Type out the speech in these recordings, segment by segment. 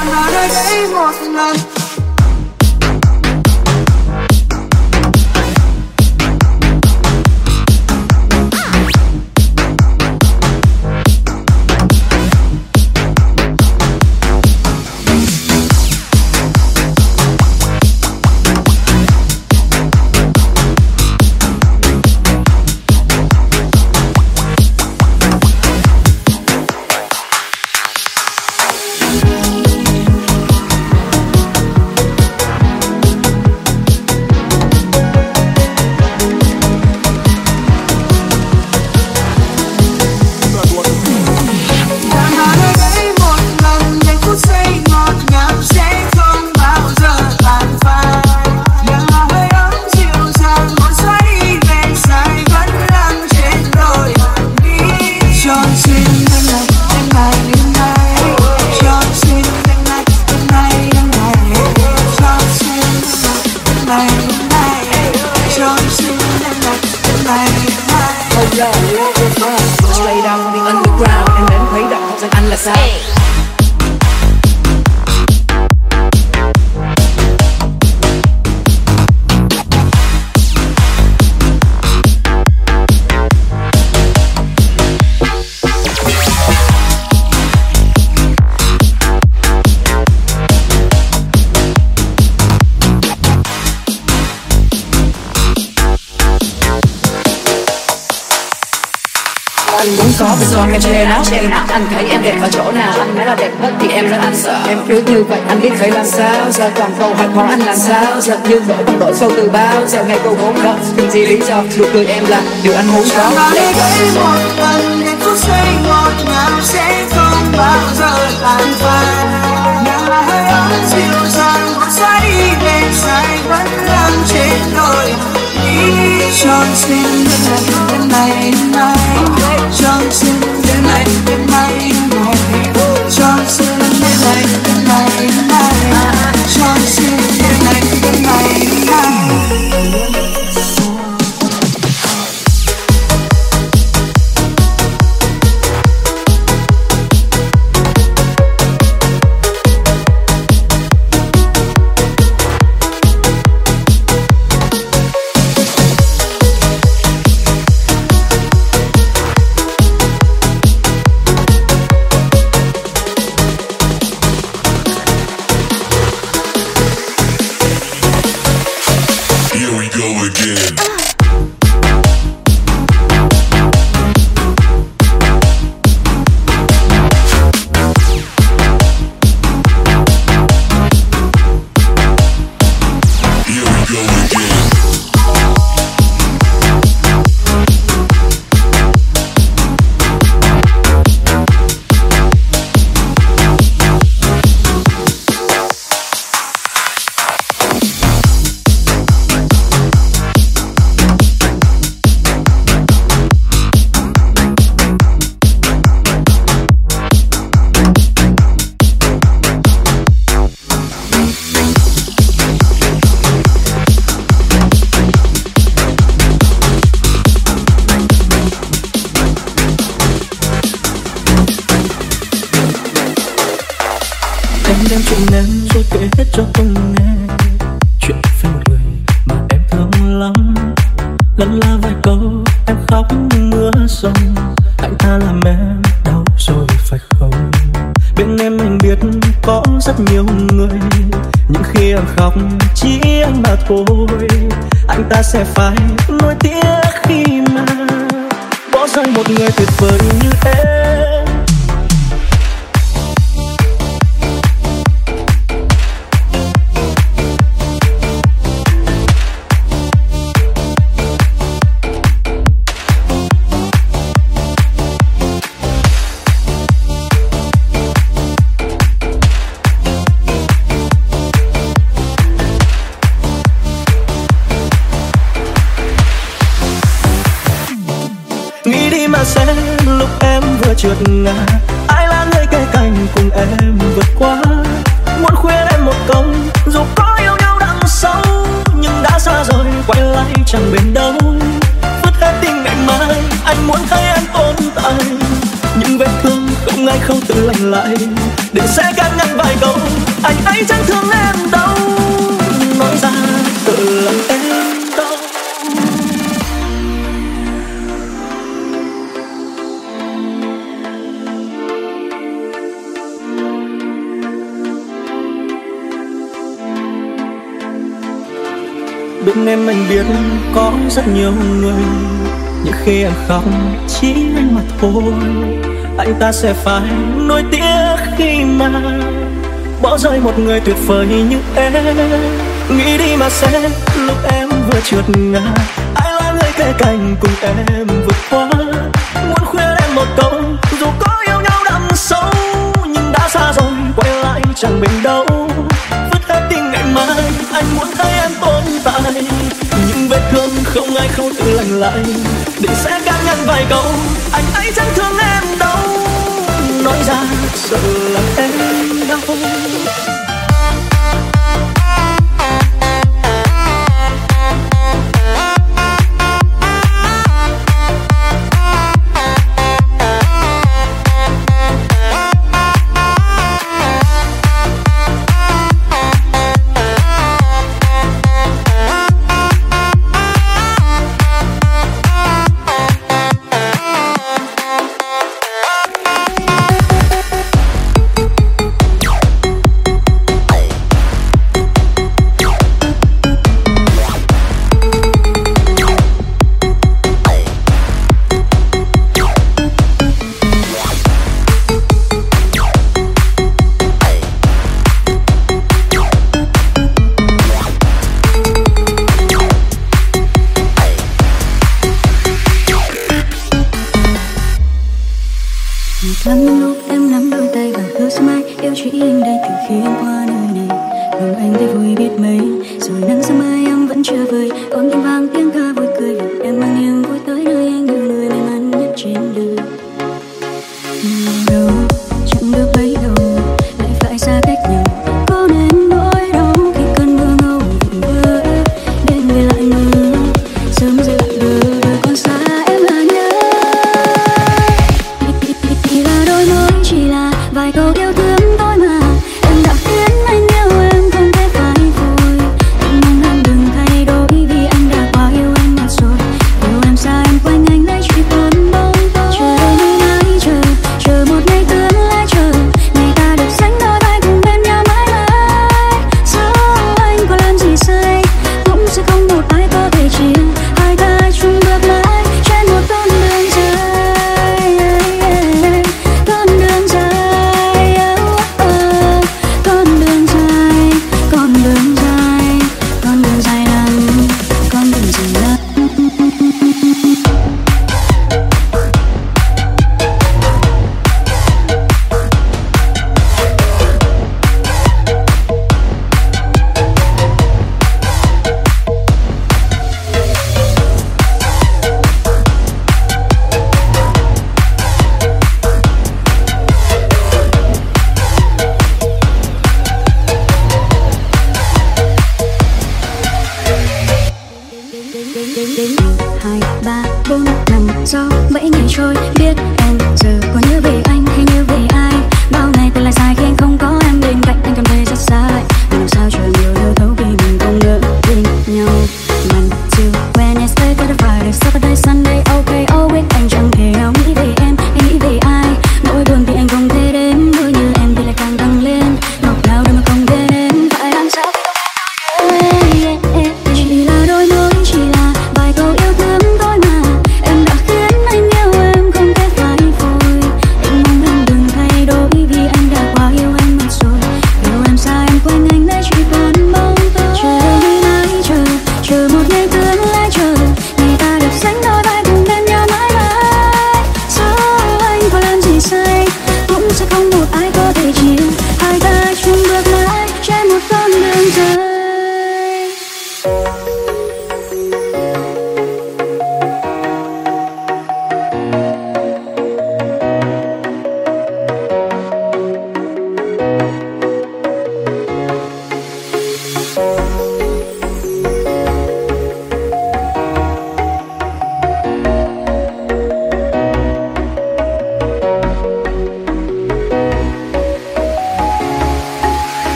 vào nơi đây một lần. Anh muốn có cái son em che nát anh thấy em đẹp ở chỗ nào, anh nói là đẹp hết thì em rất anh sợ. Em cứ như vậy anh biết phải làm sao, giờ toàn câu hỏi khó anh làm sao, giật như đổi bằng đổi sâu từ bao giờ ngày câu hôn đó đừng gì lý do nụ cười em là điều anh muốn có. Để đây một lần những phút giây ngọt ngào sẽ không bao giờ tàn phai, nhà hơi ấm dịu dàng một giây đi về dài vẫn đang trên đôi đi tròn xin đêm này tròn xin đêm này tròn xin đêm này tròn xin đêm này. Anh đem chuyện em rồi kể hết cho tôi nghe, chuyện về một người mà em thương lắm. Lân la vài câu em khóc mưa rông, anh ta làm em đau rồi phải không? Bên em anh biết có rất nhiều người, nhưng khi em khóc chỉ anh mà thôi. Anh ta sẽ phải nuối tiếc khi mà bỏ rơi một người tuyệt vời như em. Nghĩ đi mà xem lúc em vừa trượt ngã, ai là người kề cạnh cùng em vượt qua. Muốn khuyên em một câu, dù có yêu nhau đậm sâu, nhưng đã xa rồi quay lại chẳng bền đâu. Vứt hết tình ngày mai, anh muốn thấy em tồn tại, nhưng vết thương không ai không tự lành lại để sẽ can ngăn vài câu anh ấy chẳng thương em đâu, nói ra tự làm em đau. Bên em anh biết có rất nhiều người, nhưng khi em khóc chỉ anh mà thôi. Anh ta sẽ phải nuối tiếc khi mà bỏ rơi một người tuyệt vời như em. Nghĩ đi mà xem lúc em vừa trượt ngã, ai là người kề cạnh cùng em vượt qua. Muốn khuyên em một câu, dù có yêu nhau đậm sâu, nhưng đã xa rồi quay lại chẳng bền đâu. Vứt hết tình ngày mai, anh muốn thấy em tồn tại. Những vết thương không ai khâu tự lành lại, để sẽ can ngăn vài câu anh ấy chẳng thương em đâu, nói ra sợ làm em đau. Lắm lúc em nắm đôi tay và hứa sớm mai yêu chỉ anh đây từ khi em qua nơi này. Lòng anh thấy vui biết mấy, rồi nắng sớm mai em vẫn chưa vơi. Con tim vang tiếng ca vui cười, em mang niềm vui tới nơi anh yêu người may mắn nhất trên đời. Nhưng đâu chẳng được bấy lâu, lại phải xa cách nhau. Có nên nỗi đau khi cơn mưa ngâu vụn vỡ, đêm về lại mưa sớm rơi lại bờ đời còn xa em là nhớ. Chỉ là đôi môi, chỉ là vài câu yêu thương thôi mà em đã khiến anh yêu em không thể phai phôi. Em mong em đừng thay đổi vì anh đã quá yêu em mất rồi. Yêu em xa em quanh anh đấy chỉ còn bóng tối. Chờ đến nay chờ một ngày tương lai, chờ ngày ta được sánh đôi vai cùng bên nhau mãi mãi. Dẫu anh có làm gì sai cũng sẽ không một ai có thể chia hai ta chung bước mãi trên một con đường dài. Con đường dài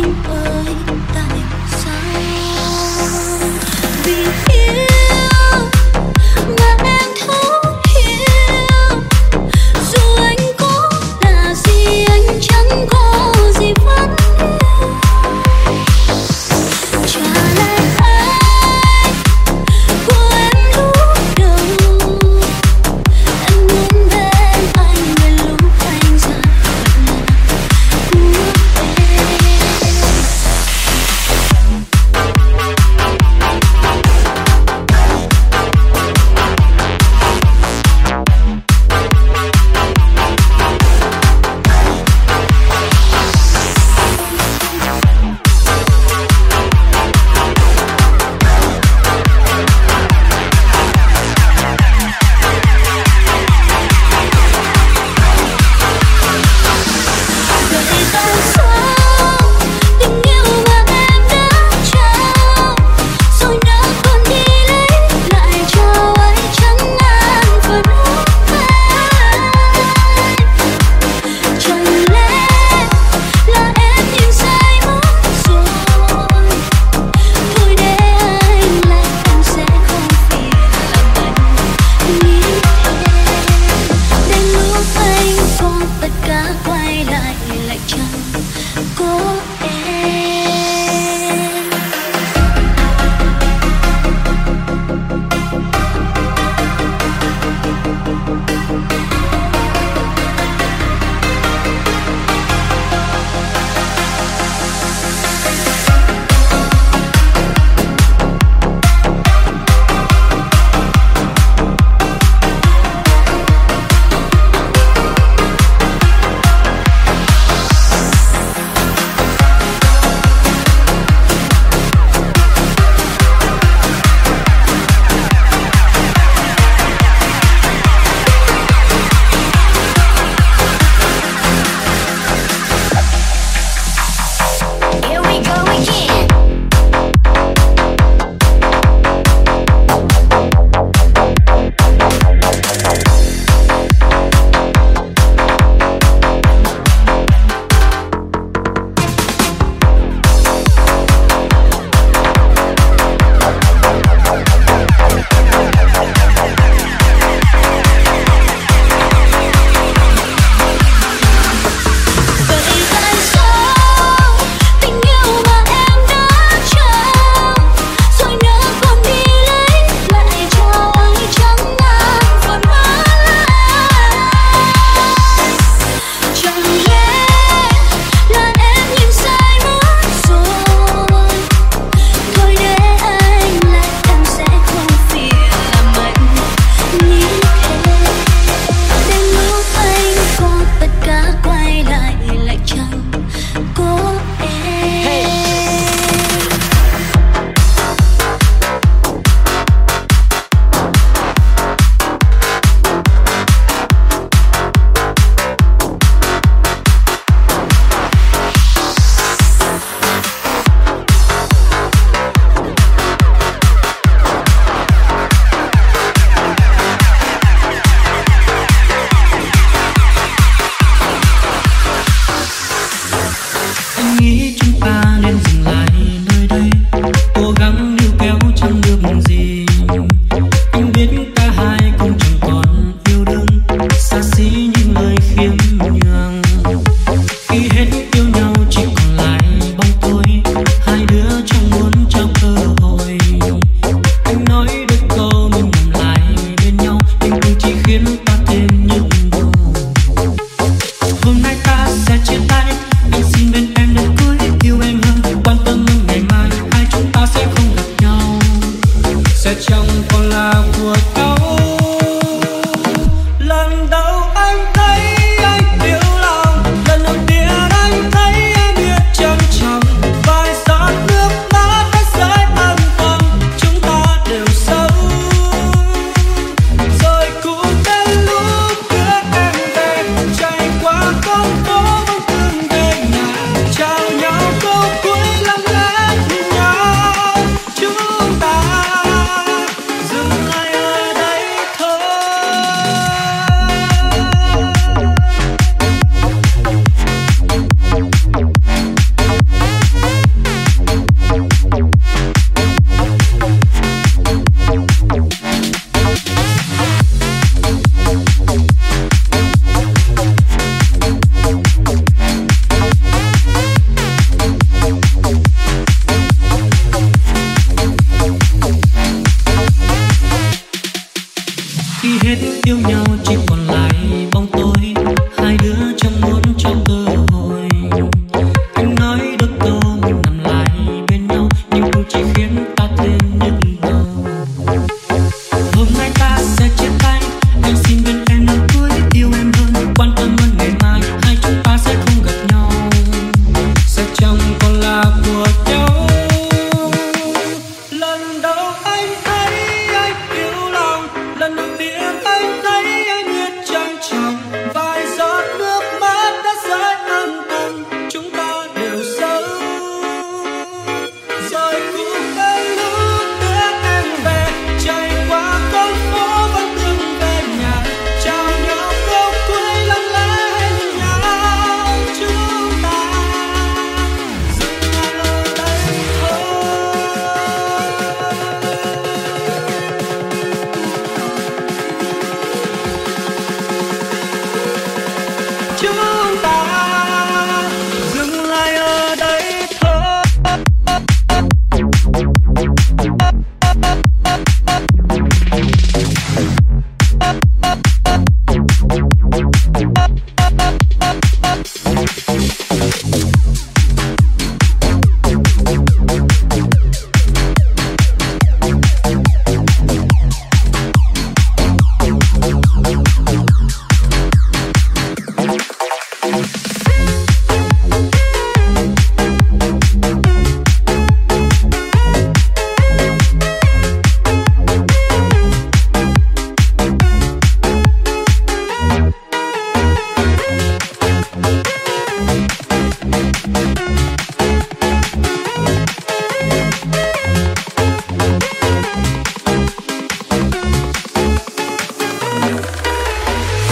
anh ơi ta định sao vì yêu mà em thấu hiểu dù anh có là gì anh chẳng có gì vẫn trả lại anh của em lúc đầu em muốn bên anh về lúc anh ra cuộc em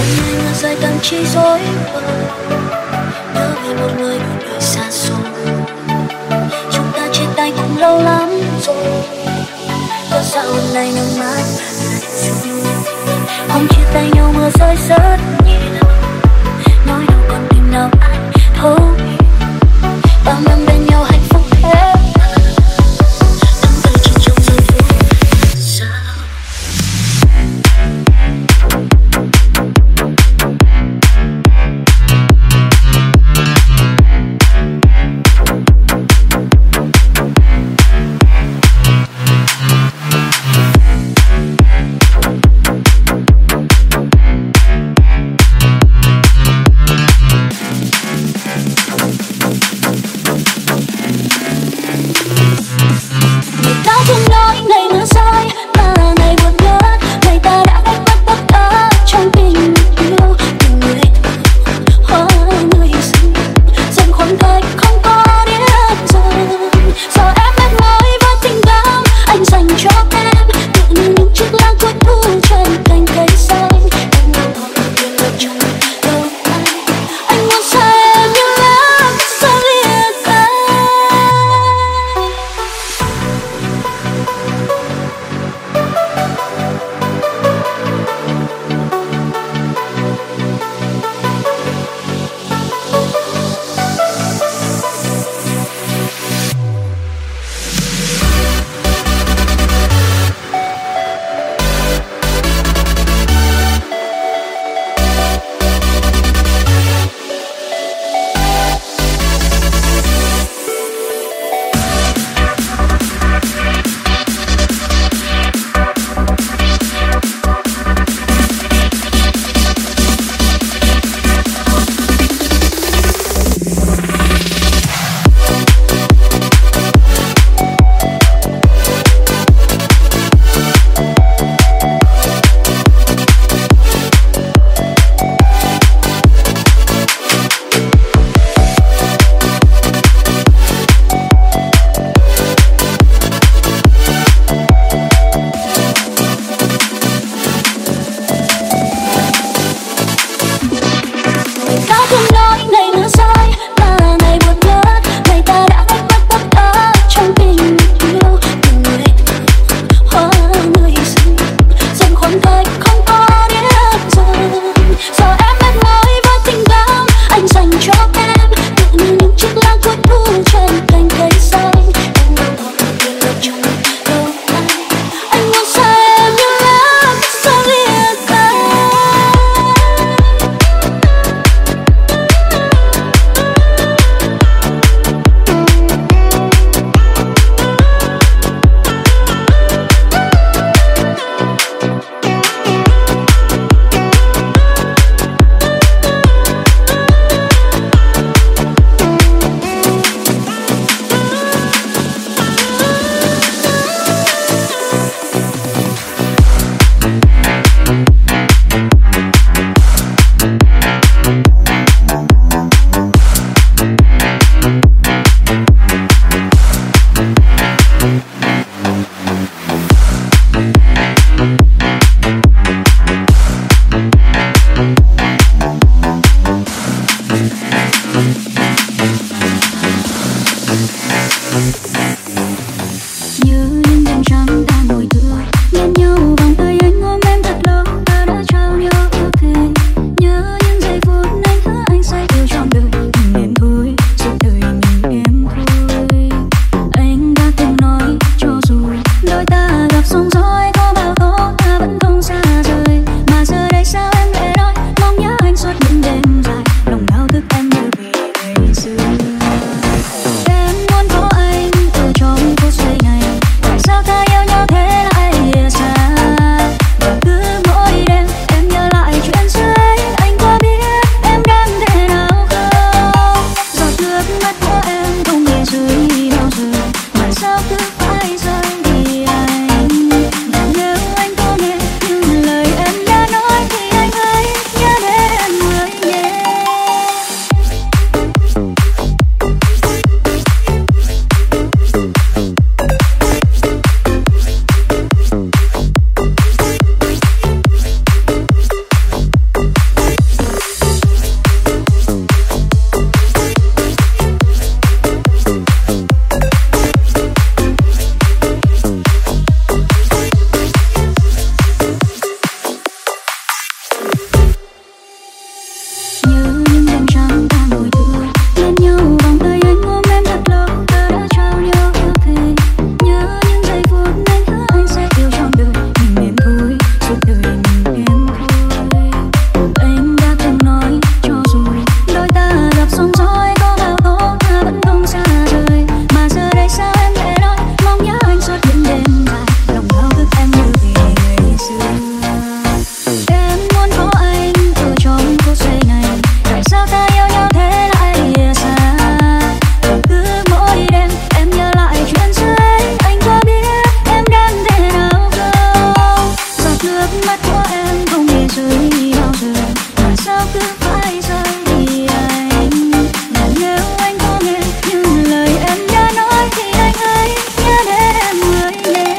ngày ngược dài tâm trí dối bời, nhớ về một người cuộc đời xa xôi. Chúng ta chia tay cũng lâu lắm rồi, có sao hôm nay nước mắt lại rơi. Hôm chia tay nhau mưa rơi rất nhiều, nỗi đau còn tìm nào ai thấu hiểu. Bao năm bên nhau hạnh phúc hết, tâm tư chỉ trong giây phút sao. sao cứ phải rời đi anh. Mà nếu anh có nghe những lời em đã nói thì anh hãy nhớ đến em người nhé.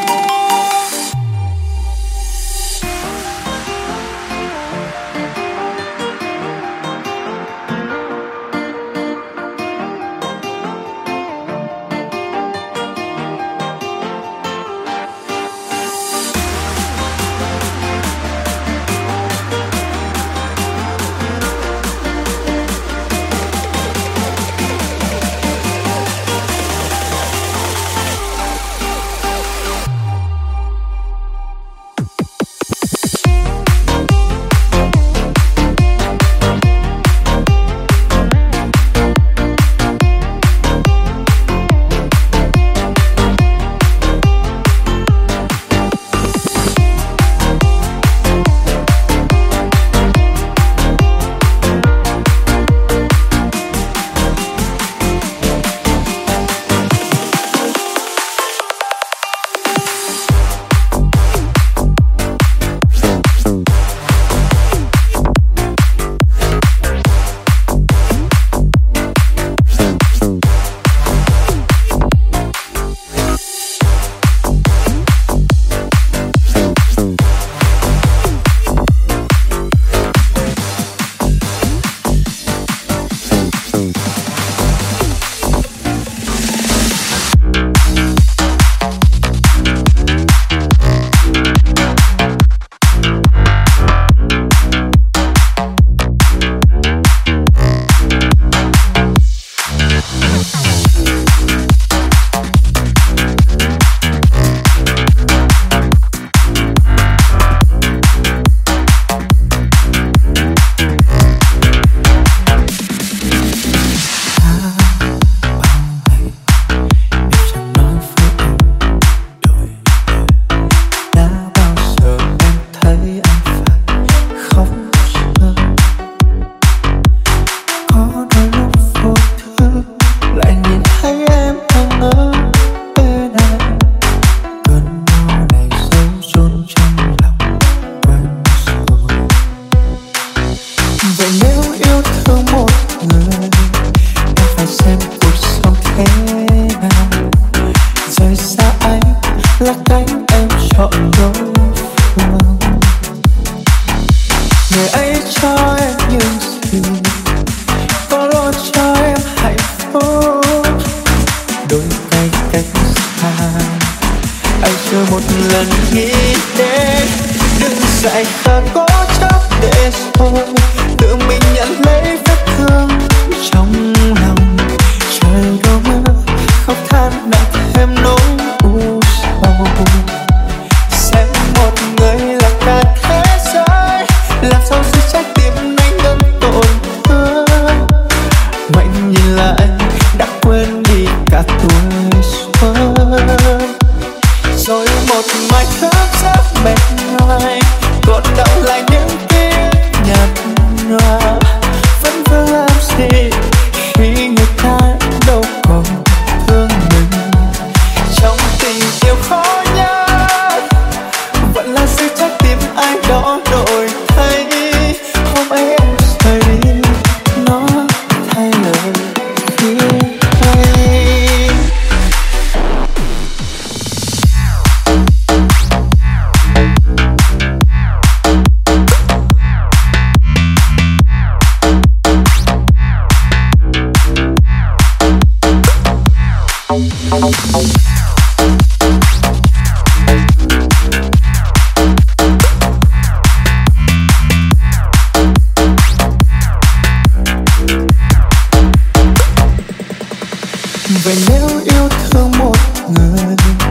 Vậy nếu yêu thương một người,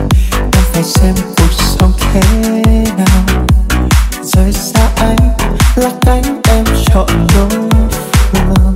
em phải xem cuộc sống thế nào. Rời xa anh là cánh em chọn đối phương.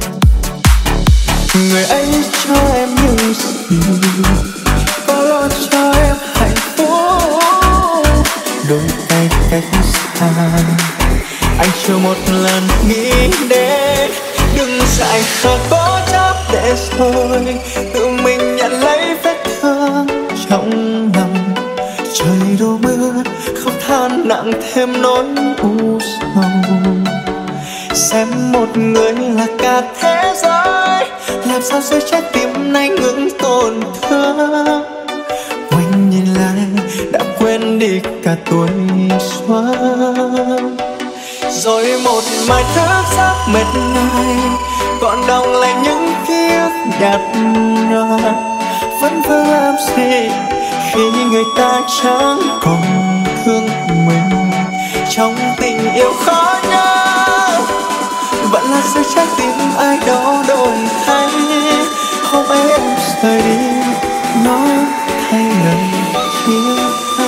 Người ấy cho em những gì, có lo cho em hạnh phúc. Đôi tay cách xa, anh chưa một lần nghĩ đến. Đừng dại khờ cố chấp để rồi tự mình nhận lấy vết thương trong lòng. Trời đổ mưa không than nặng thêm nỗi u sầu. xem một người là cả thế giới, làm sao giữa trái tim này ngừng tổn thương. Quanh nhìn lại đã quên đi cả tuổi xuân, rồi một mai thức giấc mệt nhoài còn đọng lại những ký ức nhạt nhòa. Vẫn vơ làm gì khi người ta chẳng còn thương mình, trong tình yêu khó nhớ vẫn là sự trái tim ai đó đổi thay. Hôm ấy em rời đi nói thay lời chia tay.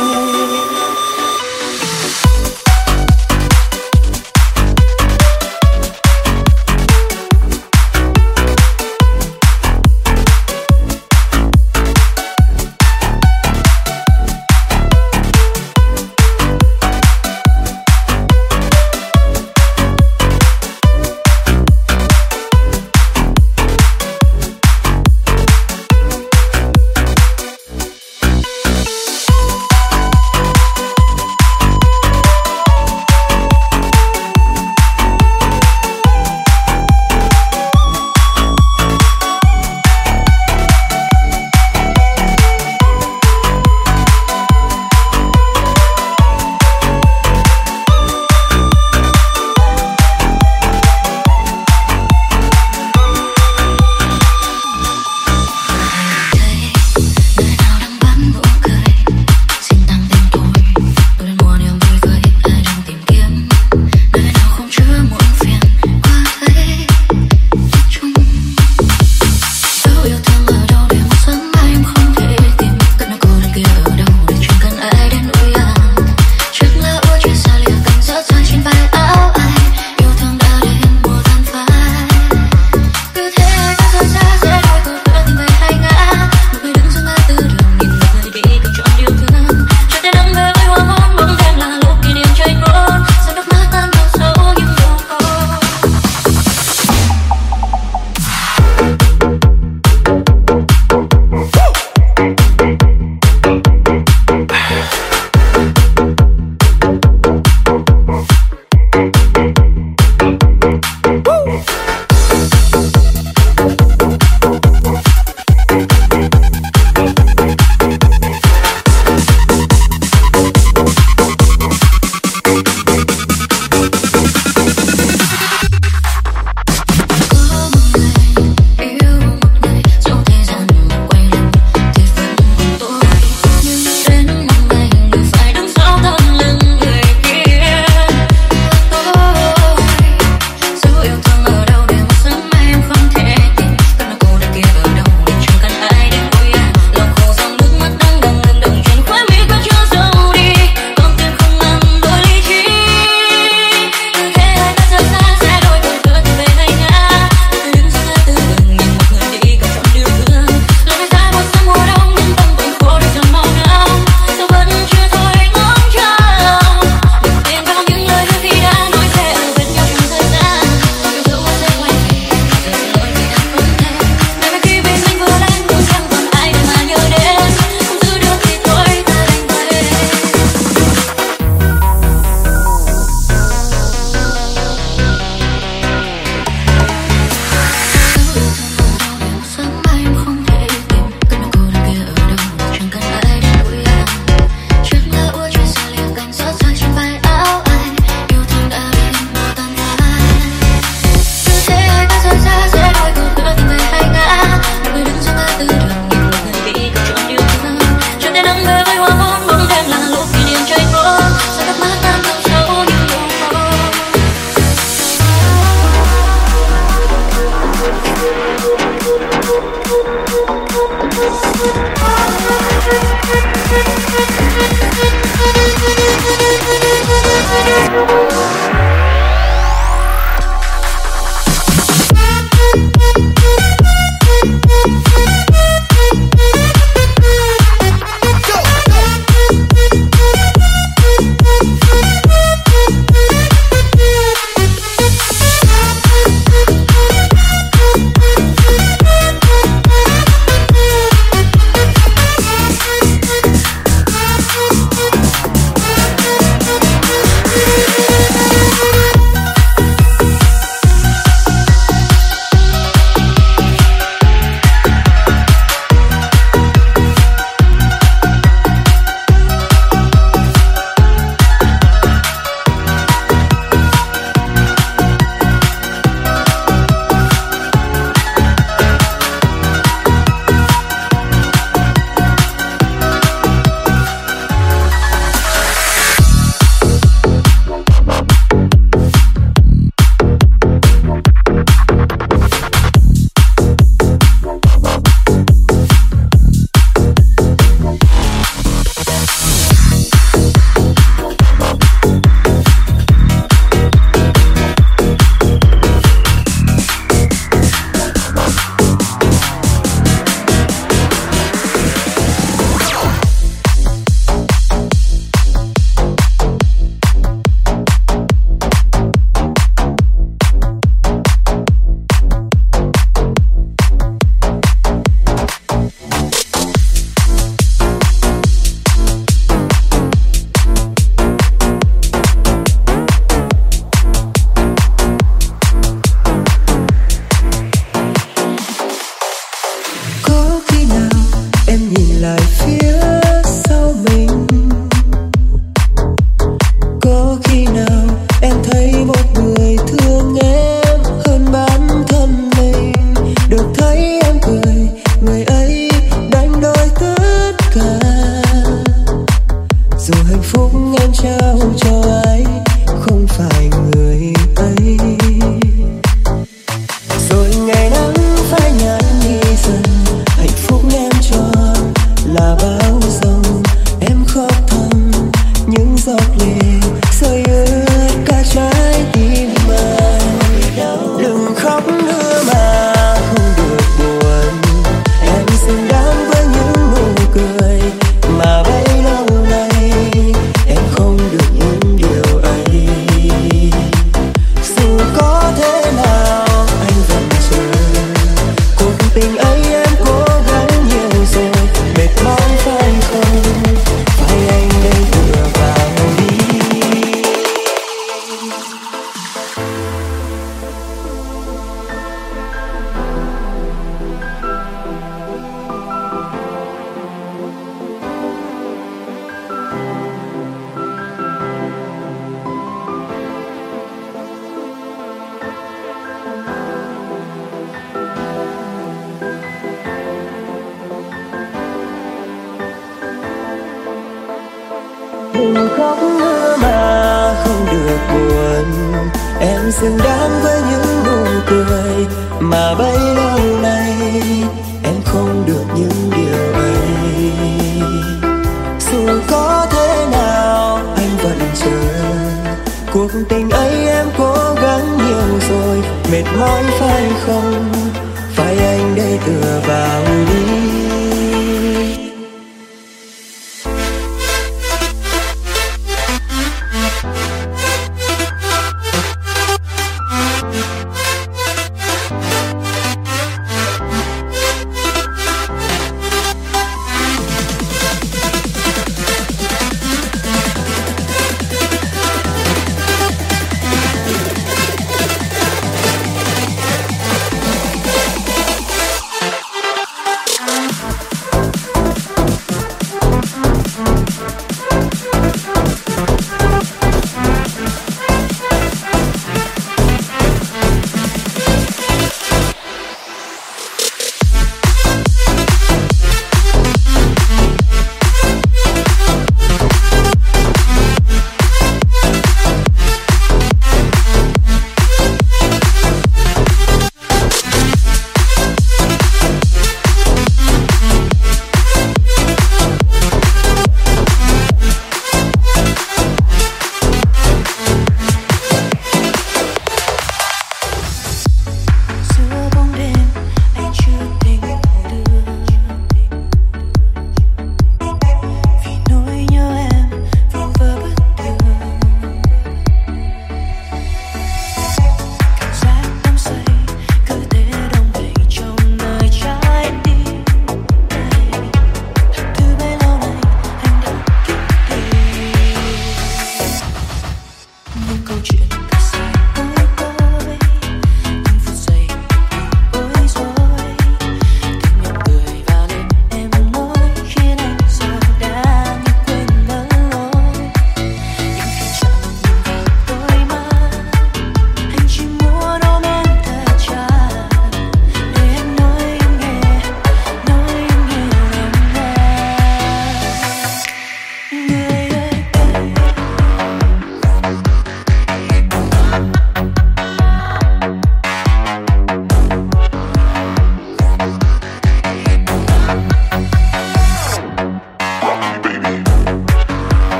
Em xứng đáng với những nụ cười mà bấy lâu nay em không được những điều ấy. Dù có thế nào anh vẫn chờ, cuộc tình ấy em cố gắng nhiều rồi. Mệt mỏi phải không, phải anh đây tựa vào đi.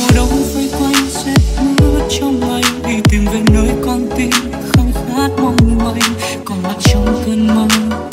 mùa đông vây quanh sẽ mưa trong anh, đi tìm về nơi con tim không khát mong manh, còn mặt trong cơn mơ